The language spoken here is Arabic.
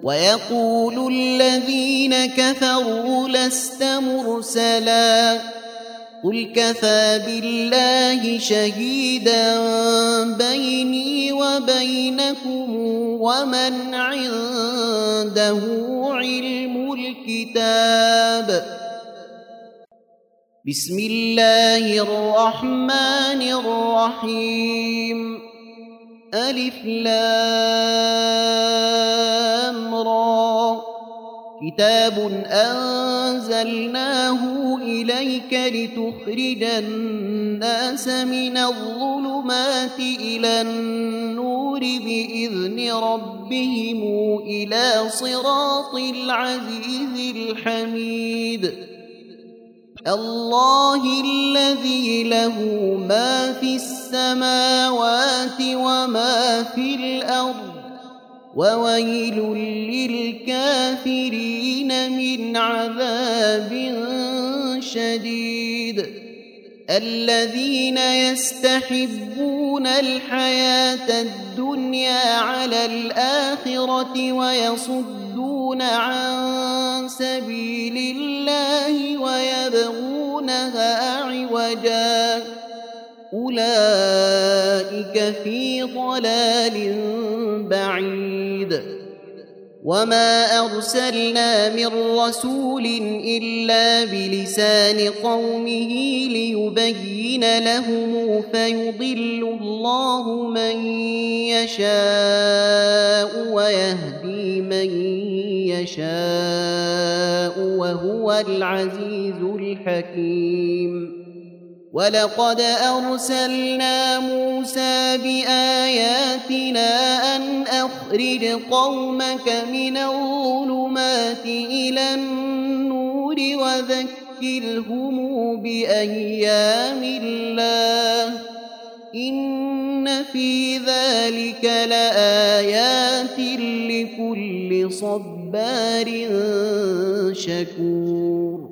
ويقول الذين كفروا لست مرسلا قل كفى بالله شهيدا بيني وبينكم ومن عنده علم الكتاب. بسم الله الرحمن الرحيم. ألف لام را كتاب أنزلناه إليك لتخرج الناس من الظلمات إلى النور بإذن ربهم إلى صراط العزيز الحميد. الله الذي له ما في السماوات وما في الأرض وويل للكافرين من عذاب شديد. الذين يستحبون الحياة الدنيا على الآخرة ويصدون عن سبيل الله ويبغونها عوجا أولئك في ضلال بعيد. وما أرسلنا من رسول إلا بلسان قومه ليبين لهم فيضل الله من يشاء ويهدي من يشاء وهو العزيز الحكيم. ولقد أرسلنا موسى بآياتنا أن أخرج قومك من الظلمات إلى النور وذكرهم بأيام الله إن في ذلك لآيات لكل صبار شكور.